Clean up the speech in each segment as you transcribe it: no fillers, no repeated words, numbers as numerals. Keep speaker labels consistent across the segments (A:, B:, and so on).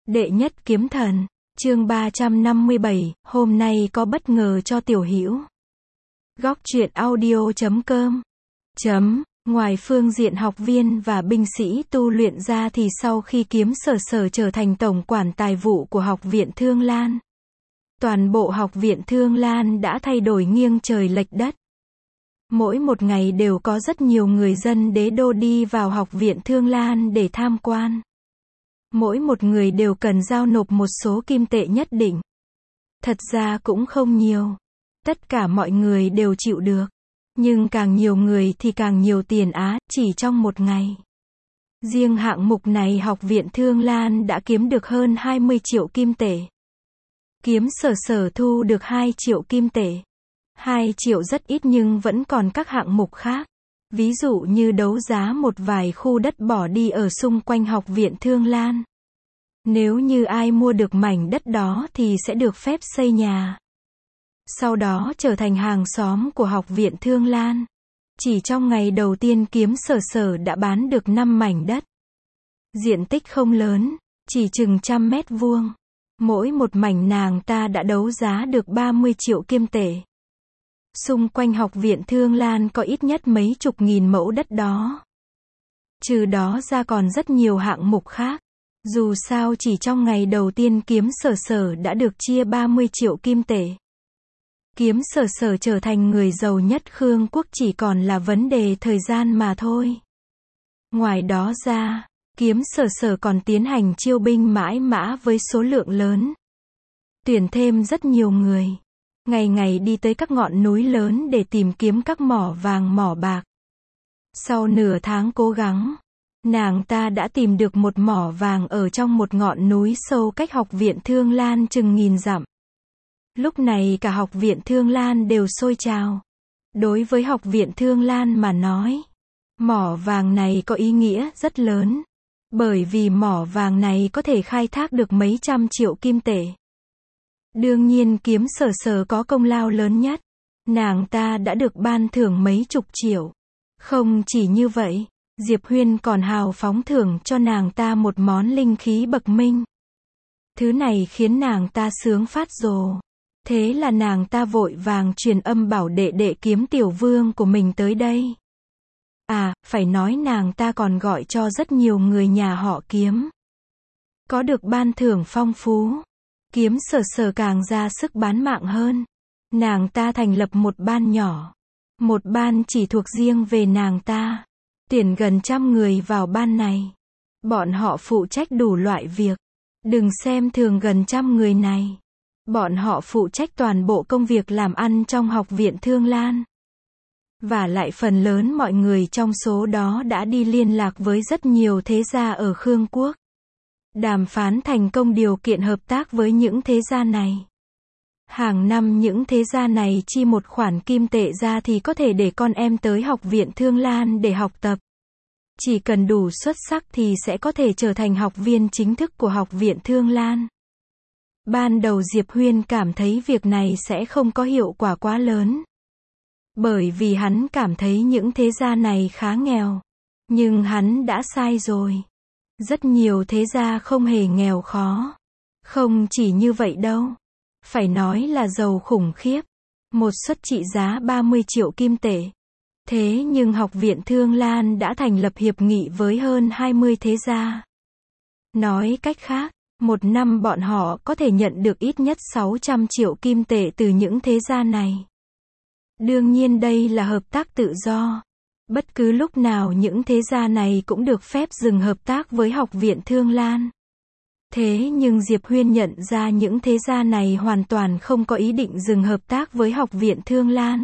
A: Đệ nhất kiếm thần, chương 357, hôm nay có bất ngờ cho Tiểu Hữu. Góc truyện audio.com. Ngoài phương diện học viên và binh sĩ tu luyện ra thì sau khi Kiếm Sở trở thành tổng quản tài vụ của Học viện Thương Lan, toàn bộ Học viện Thương Lan đã thay đổi nghiêng trời lệch đất. Mỗi một ngày đều có rất nhiều người dân đế đô đi vào Học viện Thương Lan để tham quan. Mỗi một người đều cần giao nộp một số kim tệ nhất định. Thật ra cũng không nhiều. Tất cả mọi người đều chịu được. Nhưng càng nhiều người thì càng nhiều tiền á, chỉ trong một ngày. Riêng hạng mục này Học viện Thương Lan đã kiếm được hơn 20 triệu kim tệ. Kiếm Sở thu được 2 triệu kim tệ. 2 triệu rất ít nhưng vẫn còn các hạng mục khác. Ví dụ như đấu giá một vài khu đất bỏ đi ở xung quanh Học viện Thương Lan. Nếu như ai mua được mảnh đất đó thì sẽ được phép xây nhà. Sau đó trở thành hàng xóm của Học viện Thương Lan. Chỉ trong ngày đầu tiên Kiếm Sở đã bán được 5 mảnh đất. Diện tích không lớn, chỉ chừng 100 mét vuông. Mỗi một mảnh nàng ta đã đấu giá được 30 triệu kim tệ. Xung quanh Học viện Thương Lan có ít nhất mấy chục nghìn mẫu đất đó. Trừ đó ra còn rất nhiều hạng mục khác. Dù sao chỉ trong ngày đầu tiên Kiếm Sở đã được chia 30 triệu kim tệ. Kiếm Sở trở thành người giàu nhất Khương quốc chỉ còn là vấn đề thời gian mà thôi. Ngoài đó ra, Kiếm Sở còn tiến hành chiêu binh mãi mã với số lượng lớn. Tuyển thêm rất nhiều người. Ngày ngày đi tới các ngọn núi lớn để tìm kiếm các mỏ vàng mỏ bạc. Sau nửa tháng cố gắng, nàng ta đã tìm được một mỏ vàng ở trong một ngọn núi sâu cách Học viện Thương Lan chừng 1000 dặm. Lúc này cả Học viện Thương Lan đều sôi trào. Đối với Học viện Thương Lan mà nói, mỏ vàng này có ý nghĩa rất lớn. Bởi vì mỏ vàng này có thể khai thác được mấy trăm triệu kim tệ. Đương nhiên Kiếm Sở có công lao lớn nhất. Nàng ta đã được ban thưởng mấy chục triệu. Không chỉ như vậy, Diệp Huyên còn hào phóng thưởng cho nàng ta một món linh khí bậc minh. Thứ này khiến nàng ta sướng phát rồ. Thế là nàng ta vội vàng truyền âm bảo đệ Kiếm Tiểu Vương của mình tới đây. À, phải nói nàng ta còn gọi cho rất nhiều người nhà họ Kiếm. Có được ban thưởng phong phú. Kiếm Sở càng ra sức bán mạng hơn. Nàng ta thành lập một ban nhỏ. Một ban chỉ thuộc riêng về nàng ta. Tuyển gần 100 người vào ban này. Bọn họ phụ trách đủ loại việc. Đừng xem thường gần 100 người này. Bọn họ phụ trách toàn bộ công việc làm ăn trong Học viện Thương Lan. Và lại phần lớn mọi người trong số đó đã đi liên lạc với rất nhiều thế gia ở Khương quốc. Đàm phán thành công điều kiện hợp tác với những thế gia này. Hàng năm những thế gia này chi một khoản kim tệ ra thì có thể để con em tới Học viện Thương Lan để học tập. Chỉ cần đủ xuất sắc thì sẽ có thể trở thành học viên chính thức của Học viện Thương Lan. Ban đầu Diệp Huyên cảm thấy việc này sẽ không có hiệu quả quá lớn. Bởi vì hắn cảm thấy những thế gia này khá nghèo. Nhưng hắn đã sai rồi. Rất nhiều thế gia không hề nghèo khó. Không chỉ như vậy đâu. Phải nói là giàu khủng khiếp. Một suất trị giá 30 triệu kim tệ. Thế nhưng Học viện Thương Lan đã thành lập hiệp nghị với hơn 20 thế gia. Nói cách khác, một năm bọn họ có thể nhận được ít nhất 600 triệu kim tệ từ những thế gia này. Đương nhiên đây là hợp tác tự do. Bất cứ lúc nào những thế gia này cũng được phép dừng hợp tác với Học viện Thương Lan. Thế nhưng Diệp Huyên nhận ra những thế gia này hoàn toàn không có ý định dừng hợp tác với Học viện Thương Lan.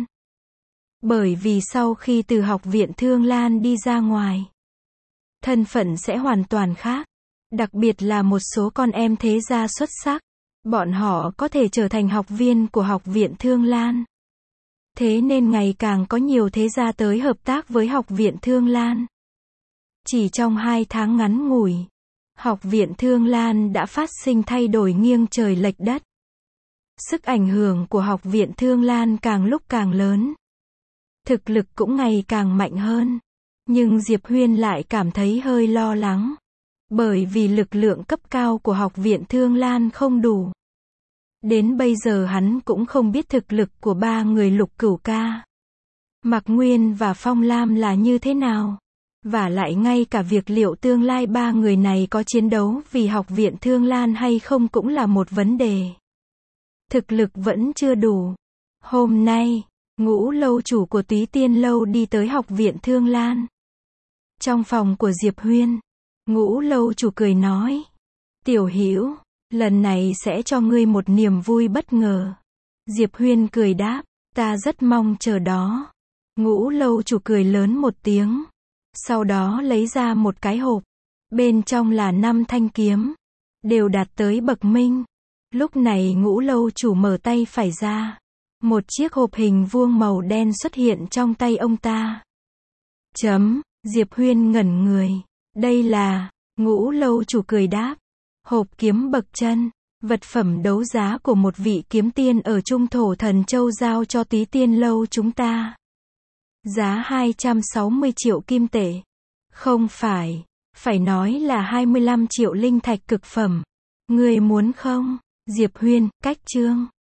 A: Bởi vì sau khi từ Học viện Thương Lan đi ra ngoài, thân phận sẽ hoàn toàn khác. Đặc biệt là một số con em thế gia xuất sắc. Bọn họ có thể trở thành học viên của Học viện Thương Lan. Thế nên ngày càng có nhiều thế gia tới hợp tác với Học viện Thương Lan. Chỉ trong 2 tháng ngắn ngủi, Học viện Thương Lan đã phát sinh thay đổi nghiêng trời lệch đất. Sức ảnh hưởng của Học viện Thương Lan càng lúc càng lớn. Thực lực cũng ngày càng mạnh hơn. Nhưng Diệp Huyên lại cảm thấy hơi lo lắng. Bởi vì lực lượng cấp cao của Học viện Thương Lan không đủ. Đến bây giờ hắn cũng không biết thực lực của ba người Lục Cửu ca, Mạc Nguyên và Phong Lam là như thế nào. Vả lại ngay cả việc liệu tương lai ba người này có chiến đấu vì Học viện Thương Lan hay không cũng là một vấn đề. Thực lực vẫn chưa đủ. Hôm nay, Ngũ lâu chủ của Túy Tiên lâu đi tới Học viện Thương Lan. Trong phòng của Diệp Huyên, Ngũ lâu chủ cười nói: "Tiểu Hữu, lần này sẽ cho ngươi một niềm vui bất ngờ." Diệp Huyên cười đáp: "Ta rất mong chờ đó." Ngũ lâu chủ cười lớn một tiếng, sau đó lấy ra một cái hộp. Bên trong là 5 thanh kiếm, đều đạt tới bậc minh. Lúc này Ngũ lâu chủ mở tay phải ra. Một chiếc hộp hình vuông màu đen xuất hiện trong tay ông ta. Diệp Huyên ngẩn người. Đây là... Ngũ lâu chủ cười đáp: "Hộp kiếm bậc chân, vật phẩm đấu giá của một vị kiếm tiên ở Trung Thổ Thần Châu giao cho Túy Tiên lâu chúng ta. Giá 260 triệu kim tệ. Không phải, phải nói là 25 triệu linh thạch cực phẩm. Ngươi muốn không?" Diệp Huyên, cách chương